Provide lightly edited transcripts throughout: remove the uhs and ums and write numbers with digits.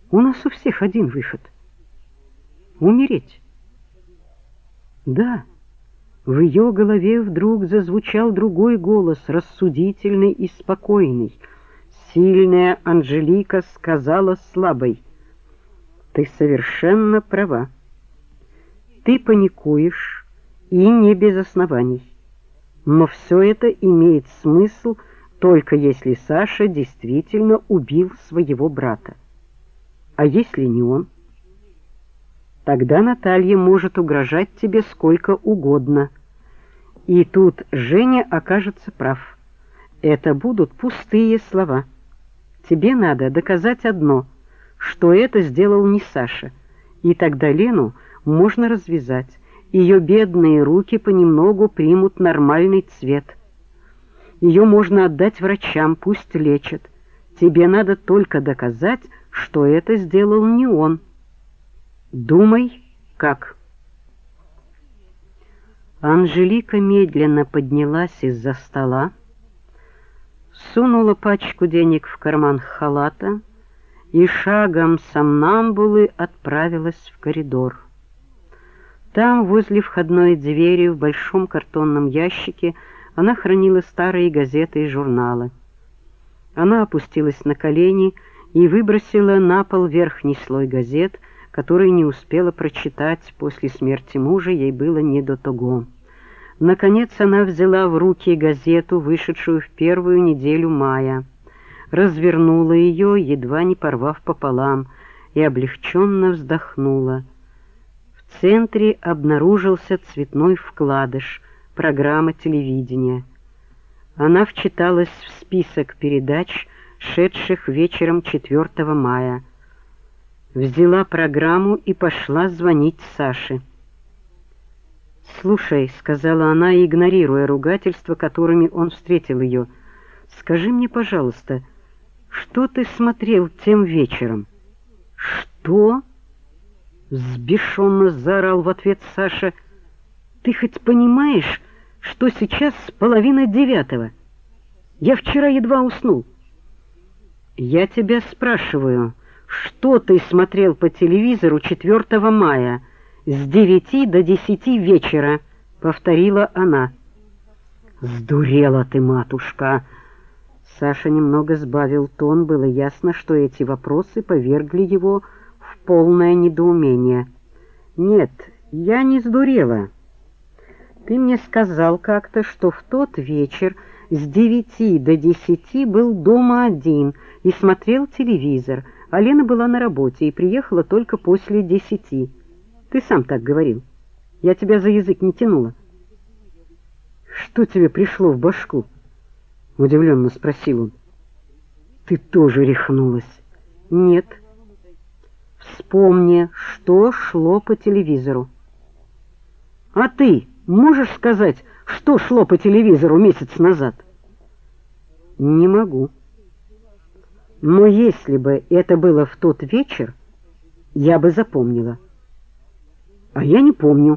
У нас у всех один выход — умереть. Да, в ее голове вдруг зазвучал другой голос, рассудительный и спокойный. Сильная Анжелика сказала слабой: «Ты совершенно права. Ты паникуешь, и не без оснований. Но все это имеет смысл, только если Саша действительно убил своего брата. А если не он? Тогда Наталья может угрожать тебе сколько угодно. И тут Женя окажется прав. Это будут пустые слова. Тебе надо доказать одно, что это сделал не Саша, и тогда Лену можно развязать. Ее бедные руки понемногу примут нормальный цвет. Ее можно отдать врачам, пусть лечат. Тебе надо только доказать, что это сделал не он. Думай, как». Анжелика медленно поднялась из-за стола, сунула пачку денег в карман халата и шагом сомнамбулы отправилась в коридор. Там, возле входной двери, в большом картонном ящике, она хранила старые газеты и журналы. Она опустилась на колени и выбросила на пол верхний слой газет, который не успела прочитать. После смерти мужа ей было не до того. Наконец она взяла в руки газету, вышедшую в первую неделю мая, развернула ее, едва не порвав пополам, и облегченно вздохнула. В центре обнаружился цветной вкладыш, программа телевидения. Она вчиталась в список передач, шедших вечером 4 мая. Взяла программу и пошла звонить Саше. «Слушай», — сказала она, игнорируя ругательства, которыми он встретил ее, — «скажи мне, пожалуйста, что ты смотрел тем вечером?» «Что?» — взбешенно заорал в ответ Саша. «Ты хоть понимаешь, что сейчас 8:30? Я вчера едва уснул». «Я тебя спрашиваю, что ты смотрел по телевизору 4 мая с 9 до 10 вечера?» — повторила она. «Сдурела ты, матушка!» Саша немного сбавил тон, было ясно, что эти вопросы повергли его в полное недоумение. «Нет, я не сдурела. Ты мне сказал как-то, что в тот вечер с 9 до 10 был дома один и смотрел телевизор, а Лена была на работе и приехала только после 10. Ты сам так говорил. Я тебя за язык не тянула». «Что тебе пришло в башку?» — удивленно спросил он. «Ты тоже рехнулась?» «Нет. Вспомни, что шло по телевизору». «А ты можешь сказать, что шло по телевизору месяц назад?» «Не могу. Но если бы это было в тот вечер, я бы запомнила». «А я не помню».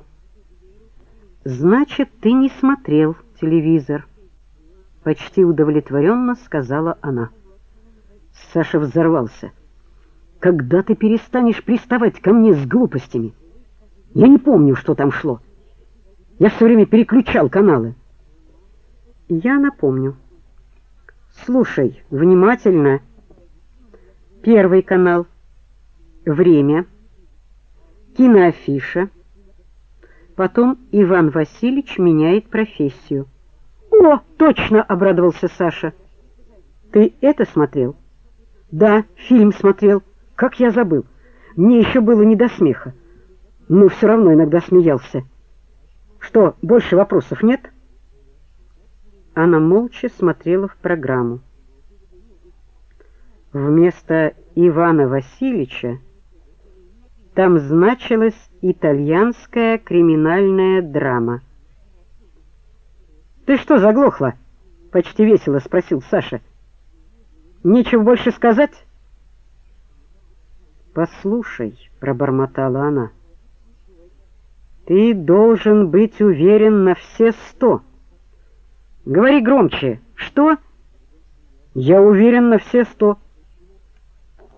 «Значит, ты не смотрел телевизор», — почти удовлетворенно сказала она. Саша взорвался. «Когда ты перестанешь приставать ко мне с глупостями? Я не помню, что там шло. Я все время переключал каналы». «Я напомню. Слушай внимательно. Первый канал. Время. Киноафиша. Потом Иван Васильевич меняет профессию». «О, точно!» — обрадовался Саша. «Ты это смотрел?» «Да, фильм смотрел. Как я забыл. Мне еще было не до смеха. Но все равно иногда смеялся. Что, больше вопросов нет?» Она молча смотрела в программу. Вместо Ивана Васильевича там значилась итальянская криминальная драма. «Ты что, заглохла?» — почти весело спросил Саша. «Нечего больше сказать?» «Послушай», — пробормотала она, — «ты должен быть уверен на все 100. Говори громче. Что?» «Я уверен на все 100.